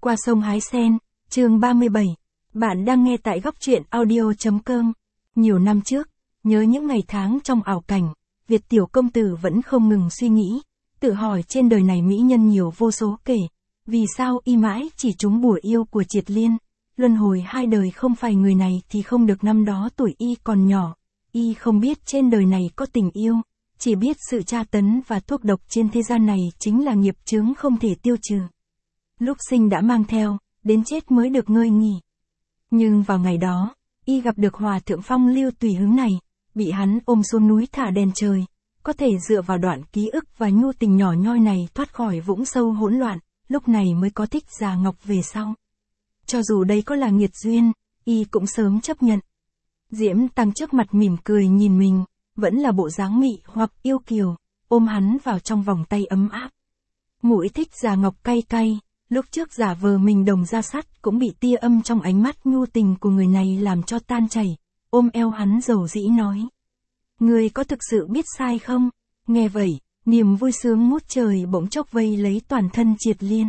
Qua sông hái sen, chương 37. Bạn đang nghe tại góc truyện audio.com. Nhiều năm trước, nhớ những ngày tháng trong ảo cảnh, Việt tiểu công tử vẫn không ngừng suy nghĩ, tự hỏi trên đời này mỹ nhân nhiều vô số kể, vì sao y mãi chỉ trúng bùa yêu của Triệt Liên, luân hồi hai đời không phải người này thì không được. Năm đó tuổi y còn nhỏ, y không biết trên đời này có tình yêu, chỉ biết sự tra tấn và thuốc độc trên thế gian này chính là nghiệp chướng không thể tiêu trừ. Lúc sinh đã mang theo, đến chết mới được ngơi nghỉ. Nhưng vào ngày đó, y gặp được hòa thượng Phong Lưu tùy hứng này, bị hắn ôm xuống núi thả đèn trời, có thể dựa vào đoạn ký ức và nhu tình nhỏ nhoi này thoát khỏi vũng sâu hỗn loạn, lúc này mới có Thích Già Ngọc về sau. Cho dù đây có là nghiệt duyên, y cũng sớm chấp nhận. Diễm Tăng trước mặt mỉm cười nhìn mình, vẫn là bộ dáng mị hoặc yêu kiều, ôm hắn vào trong vòng tay ấm áp. Mũi Thích Già Ngọc cay cay, lúc trước giả vờ mình đồng da sắt cũng bị tia âm trong ánh mắt nhu tình của người này làm cho tan chảy, ôm eo hắn dầu dĩ nói. Ngươi có thực sự biết sai không? Nghe vậy, niềm vui sướng ngút trời bỗng chốc vây lấy toàn thân Triệt Liên.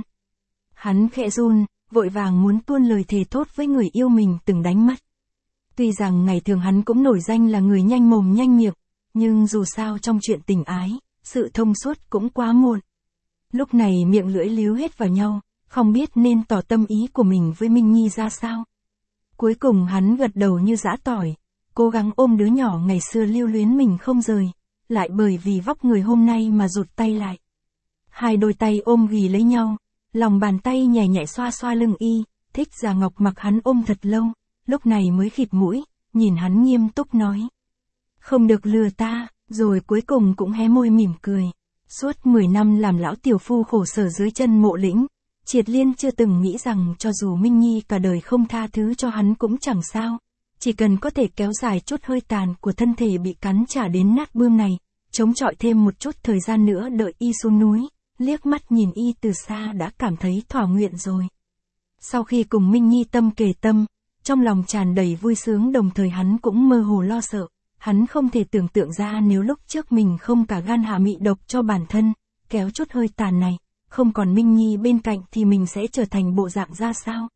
Hắn khẽ run, vội vàng muốn tuôn lời thề thốt với người yêu mình từng đánh mất. Tuy rằng ngày thường hắn cũng nổi danh là người nhanh mồm nhanh miệng, nhưng dù sao trong chuyện tình ái, sự thông suốt cũng quá muộn. Lúc này miệng lưỡi líu hết vào nhau, không biết nên tỏ tâm ý của mình với Minh Nhi ra sao. Cuối cùng hắn gật đầu như giã tỏi, cố gắng ôm đứa nhỏ ngày xưa lưu luyến mình không rời, lại bởi vì vóc người hôm nay mà rụt tay lại. Hai đôi tay ôm ghì lấy nhau, lòng bàn tay nhẹ nhẹ xoa xoa lưng y, Thích Già Ngọc mặc hắn ôm thật lâu, lúc này mới khịt mũi, nhìn hắn nghiêm túc nói. Không được lừa ta, rồi cuối cùng cũng hé môi mỉm cười. Suốt 10 năm làm lão tiểu phu khổ sở dưới chân Mộ Lĩnh, Triệt Liên chưa từng nghĩ rằng cho dù Minh Nhi cả đời không tha thứ cho hắn cũng chẳng sao, chỉ cần có thể kéo dài chút hơi tàn của thân thể bị cắn trả đến nát bươm này, chống chọi thêm một chút thời gian nữa đợi y xuống núi, liếc mắt nhìn y từ xa đã cảm thấy thỏa nguyện rồi. Sau khi cùng Minh Nhi tâm kề tâm, trong lòng tràn đầy vui sướng đồng thời hắn cũng mơ hồ lo sợ. Hắn không thể tưởng tượng ra nếu lúc trước mình không cả gan hạ mị độc cho bản thân, kéo chút hơi tàn này, không còn Minh Nhi bên cạnh thì mình sẽ trở thành bộ dạng ra sao.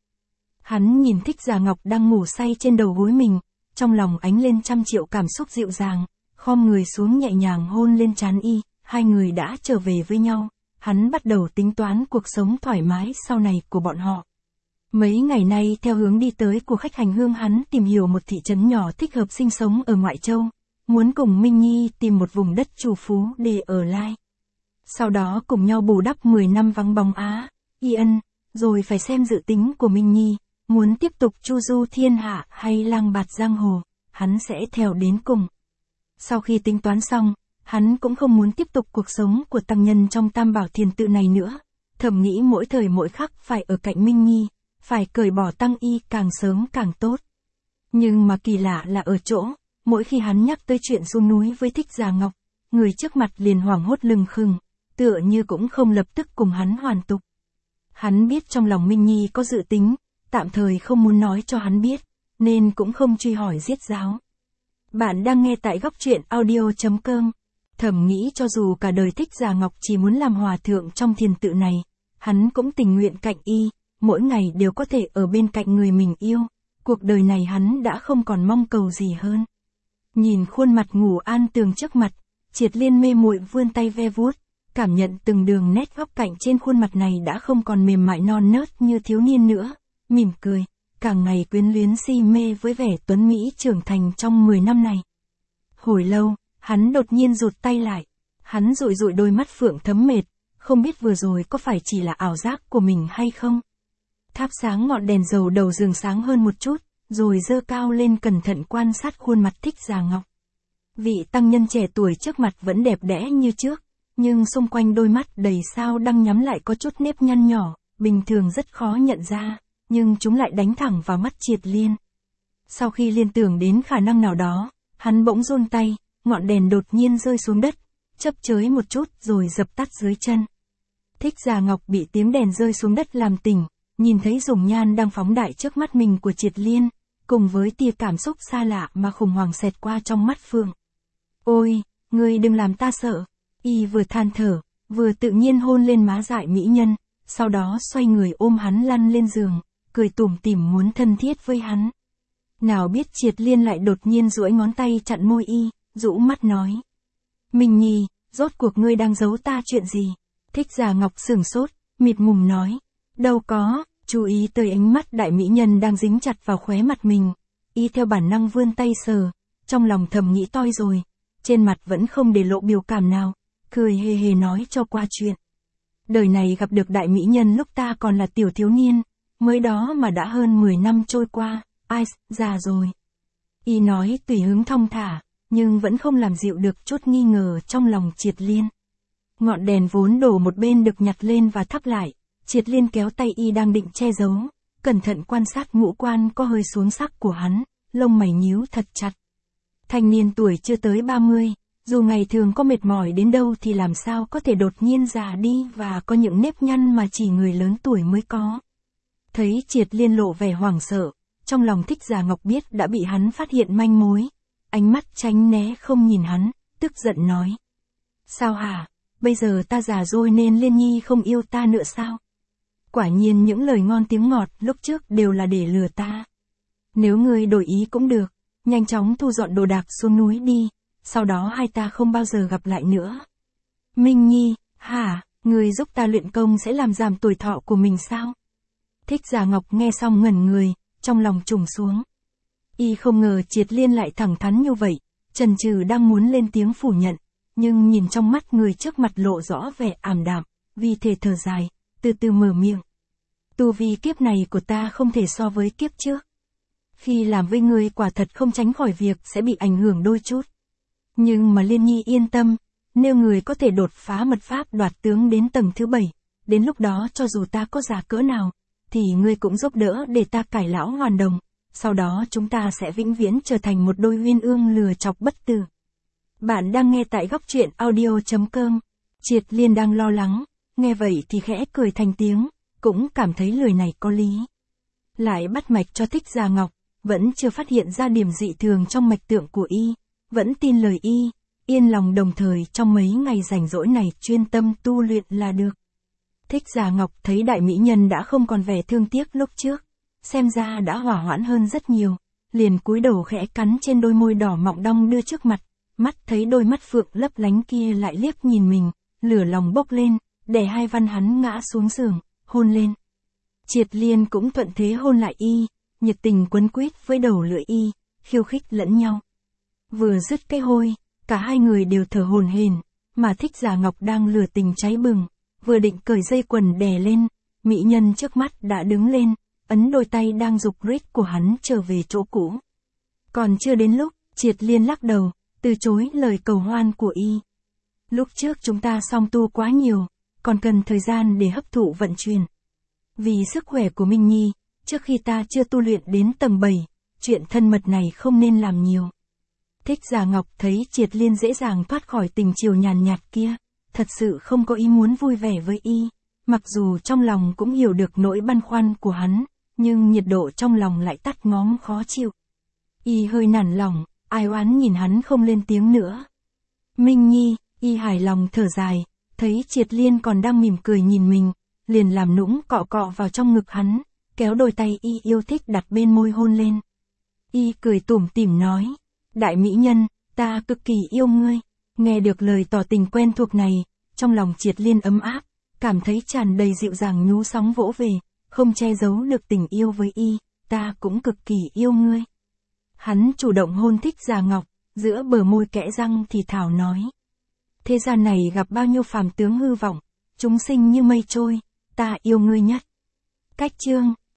Hắn nhìn Thích Già Ngọc đang ngủ say trên đầu gối mình, trong lòng ánh lên trăm triệu cảm xúc dịu dàng, khom người xuống nhẹ nhàng hôn lên trán y, hai người đã trở về với nhau, hắn bắt đầu tính toán cuộc sống thoải mái sau này của bọn họ. Mấy ngày nay theo hướng đi tới của khách hành hương hắn tìm hiểu một thị trấn nhỏ thích hợp sinh sống ở ngoại châu, muốn cùng Minh Nhi tìm một vùng đất trù phú để ở lại. Sau đó cùng nhau bù đắp 10 năm vắng bóng Yên, rồi phải xem dự tính của Minh Nhi, muốn tiếp tục chu du thiên hạ hay lang bạt giang hồ, hắn sẽ theo đến cùng. Sau khi tính toán xong, hắn cũng không muốn tiếp tục cuộc sống của tăng nhân trong Tam Bảo Thiền Tự này nữa, thầm nghĩ mỗi thời mỗi khắc phải ở cạnh Minh Nhi. Phải cởi bỏ tăng y càng sớm càng tốt. Nhưng mà kỳ lạ là ở chỗ, mỗi khi hắn nhắc tới chuyện xuống núi với Thích Già Ngọc, người trước mặt liền hoảng hốt lừng khừng, tựa như cũng không lập tức cùng hắn hoàn tục. Hắn biết trong lòng Minh Nhi có dự tính, tạm thời không muốn nói cho hắn biết, nên cũng không truy hỏi giết giáo. Bạn đang nghe tại góc truyện audio.com. Thầm nghĩ cho dù cả đời Thích Già Ngọc chỉ muốn làm hòa thượng trong thiền tự này, hắn cũng tình nguyện cạnh y. Mỗi ngày đều có thể ở bên cạnh người mình yêu, cuộc đời này hắn đã không còn mong cầu gì hơn. Nhìn khuôn mặt ngủ an tường trước mặt, Triệt Liên mê muội vươn tay ve vuốt, cảm nhận từng đường nét góc cạnh trên khuôn mặt này đã không còn mềm mại non nớt như thiếu niên nữa, mỉm cười, càng ngày quyến luyến si mê với vẻ tuấn mỹ trưởng thành trong 10 năm này. Hồi lâu, hắn đột nhiên rụt tay lại, hắn dụi dụi đôi mắt phượng thấm mệt, không biết vừa rồi có phải chỉ là ảo giác của mình hay không. Thắp sáng ngọn đèn dầu đầu giường sáng hơn một chút, rồi dơ cao lên cẩn thận quan sát khuôn mặt Thích Già Ngọc. Vị tăng nhân trẻ tuổi trước mặt vẫn đẹp đẽ như trước, nhưng xung quanh đôi mắt đầy sao đang nhắm lại có chút nếp nhăn nhỏ, bình thường rất khó nhận ra, nhưng chúng lại đánh thẳng vào mắt Triệt Liên. Sau khi liên tưởng đến khả năng nào đó, hắn bỗng run tay, ngọn đèn đột nhiên rơi xuống đất, chớp chới một chút rồi dập tắt dưới chân. Thích Già Ngọc bị tiếng đèn rơi xuống đất làm tỉnh. Nhìn thấy dùng nhan đang phóng đại trước mắt mình của Triệt Liên, cùng với tia cảm xúc xa lạ mà khủng hoảng xẹt qua trong mắt Phượng. Ôi, ngươi đừng làm ta sợ. Y vừa than thở, vừa tự nhiên hôn lên má dại mỹ nhân, sau đó xoay người ôm hắn lăn lên giường, cười tủm tỉm muốn thân thiết với hắn. Nào biết Triệt Liên lại đột nhiên duỗi ngón tay chặn môi y, rũ mắt nói. Minh Nhi, rốt cuộc ngươi đang giấu ta chuyện gì? Thích Giả Ngọc sửng sốt, mịt mùng nói. Đâu có, chú ý tới ánh mắt đại mỹ nhân đang dính chặt vào khóe mặt mình. Y theo bản năng vươn tay sờ, trong lòng thầm nghĩ toi rồi, trên mặt vẫn không để lộ biểu cảm nào, cười hề hề nói cho qua chuyện. Đời này gặp được đại mỹ nhân lúc ta còn là tiểu thiếu niên, mới đó mà đã hơn 10 năm trôi qua, ai, già rồi. Y nói tùy hứng thong thả, nhưng vẫn không làm dịu được chút nghi ngờ trong lòng Triệt Liên. Ngọn đèn vốn đổ một bên được nhặt lên và thắp lại, Triệt Liên kéo tay y đang định che giấu, cẩn thận quan sát ngũ quan có hơi xuống sắc của hắn, lông mày nhíu thật chặt. Thanh niên tuổi chưa tới 30, dù ngày thường có mệt mỏi đến đâu thì làm sao có thể đột nhiên già đi và có những nếp nhăn mà chỉ người lớn tuổi mới có. Thấy Triệt Liên lộ vẻ hoảng sợ, trong lòng Thích Giả Ngọc biết đã bị hắn phát hiện manh mối, ánh mắt tránh né không nhìn hắn, tức giận nói. Sao hả, bây giờ ta già rồi nên Liên Nhi không yêu ta nữa sao? Quả nhiên những lời ngon tiếng ngọt lúc trước đều là để lừa ta. Nếu ngươi đổi ý cũng được, nhanh chóng thu dọn đồ đạc xuống núi đi, sau đó hai ta không bao giờ gặp lại nữa. Minh Nhi, hả, ngươi giúp ta luyện công sẽ làm giảm tuổi thọ của mình sao? Thích Giả Ngọc nghe xong ngẩn người, trong lòng trùng xuống. Y không ngờ Triệt Liên lại thẳng thắn như vậy, chần chừ đang muốn lên tiếng phủ nhận, nhưng nhìn trong mắt người trước mặt lộ rõ vẻ ảm đạm, vì thể thở dài, từ từ mở miệng. Tu vi kiếp này của ta không thể so với kiếp trước. Khi làm với ngươi quả thật không tránh khỏi việc sẽ bị ảnh hưởng đôi chút. Nhưng mà Liên Nhi yên tâm, nếu người có thể đột phá mật pháp đoạt tướng đến tầng thứ 7, đến lúc đó cho dù ta có già cỡ nào, thì ngươi cũng giúp đỡ để ta cải lão hoàn đồng, sau đó chúng ta sẽ vĩnh viễn trở thành một đôi uyên ương lừa chọc bất tử. Bạn đang nghe tại góc truyện audio.com. Triệt Liên đang lo lắng, nghe vậy thì khẽ cười thành tiếng, cũng cảm thấy lời này có lý. Lại bắt mạch cho Thích Giả Ngọc, vẫn chưa phát hiện ra điểm dị thường trong mạch tượng của y, vẫn tin lời y, yên lòng đồng thời trong mấy ngày rảnh rỗi này chuyên tâm tu luyện là được. Thích Giả Ngọc thấy đại mỹ nhân đã không còn vẻ thương tiếc lúc trước, xem ra đã hỏa hoãn hơn rất nhiều, liền cúi đầu khẽ cắn trên đôi môi đỏ mọng đong đưa trước mặt, mắt thấy đôi mắt phượng lấp lánh kia lại liếc nhìn mình, lửa lòng bốc lên, đè hai văn hắn ngã xuống giường, hôn lên. Triệt Liên cũng thuận thế hôn lại y, nhiệt tình quấn quýt với đầu lưỡi y, khiêu khích lẫn nhau. Vừa dứt cái hôi, cả hai người đều thở hổn hển, mà Thích Giả Ngọc đang lửa tình cháy bừng, vừa định cởi dây quần đè lên, mỹ nhân trước mắt đã đứng lên, ấn đôi tay đang rục rít của hắn trở về chỗ cũ. Còn chưa đến lúc, Triệt Liên lắc đầu, từ chối lời cầu hoan của y. Lúc trước chúng ta song tu quá nhiều, còn cần thời gian để hấp thụ vận chuyển. Vì sức khỏe của Minh Nhi, trước khi ta chưa tu luyện đến tầng 7, chuyện thân mật này không nên làm nhiều. Thích Giả Ngọc thấy Triệt Liên dễ dàng thoát khỏi tình chiều nhàn nhạt kia, thật sự không có ý muốn vui vẻ với y, mặc dù trong lòng cũng hiểu được nỗi băn khoăn của hắn, nhưng nhiệt độ trong lòng lại tắt ngóm khó chịu. Y hơi nản lòng, ai oán nhìn hắn không lên tiếng nữa. Minh Nhi, y hài lòng thở dài, thấy Triệt Liên còn đang mỉm cười nhìn mình, liền làm nũng cọ cọ vào trong ngực hắn, kéo đôi tay y yêu thích đặt bên môi hôn lên. Y cười tủm tỉm nói, đại mỹ nhân, ta cực kỳ yêu ngươi. Nghe được lời tỏ tình quen thuộc này, trong lòng Triệt Liên ấm áp, cảm thấy tràn đầy dịu dàng nhú sóng vỗ về, không che giấu được tình yêu với y, ta cũng cực kỳ yêu ngươi. Hắn chủ động hôn Thích Giả Ngọc, giữa bờ môi kẽ răng thì thảo nói. Thế gian này gặp bao nhiêu phàm tướng hư vọng, chúng sinh như mây trôi, ta yêu ngươi nhất. Cách chương